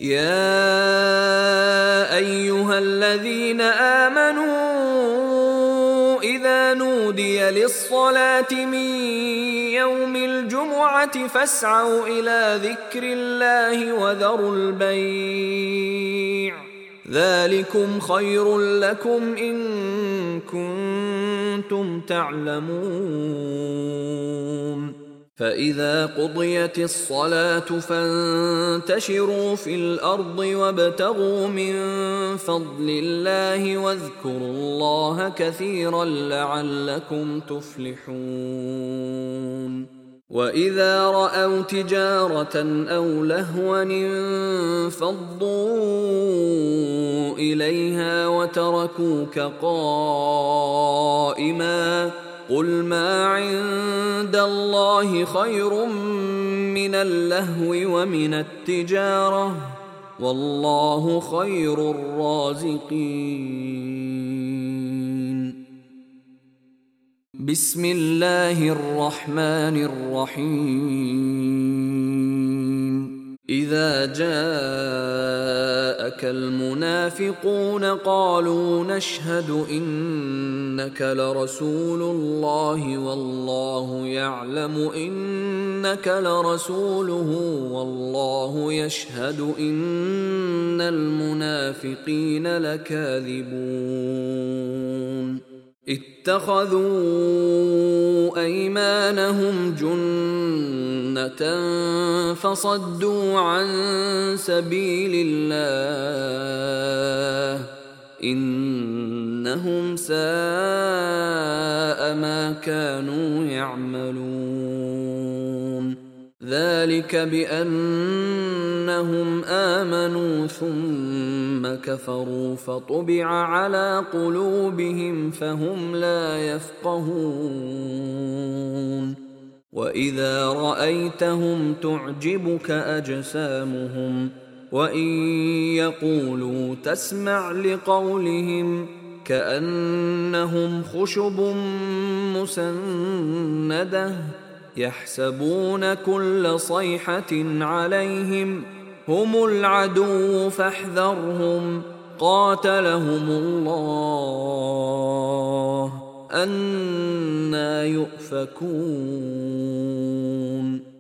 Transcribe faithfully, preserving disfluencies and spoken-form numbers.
يا أيها الذين آمنوا إذا نودي للصلاة من يوم الجمعة فاسعوا إلى ذكر الله وذروا البيع ذلكم خير لكم إن كنتم تعلمون. فإذا قضيت الصلاة فانتشروا في الأرض وابتغوا من فضل الله واذكروا الله كثيرا لعلكم تفلحون. وإذا رأوا تجارة أو لهوا انفضوا إليها وتركوك قائما قل ما عند الله خير من اللهو ومن التجارة والله خير الرازقين. بسم الله الرحمن الرحيم. إذا جاءك المنافقون قالوا نشهد إنك لرسول الله والله يعلم إنك لرسوله والله يشهد إن المنافقين لكاذبون. اتخذوا أيمانهم جنة فصدوا عن سبيل الله إنهم ساء ما كانوا يعملون. ذلك بأنهم آمنوا ثم كفروا فطبع على قلوبهم فهم لا يفقهون. وإذا رأيتهم تعجبك أجسامهم وإن يقولوا تسمع لقولهم كأنهم خشب مسندة يحسبون كل صيحة عليهم هم العدو فاحذرهم قاتلهم الله أنى يؤفكون.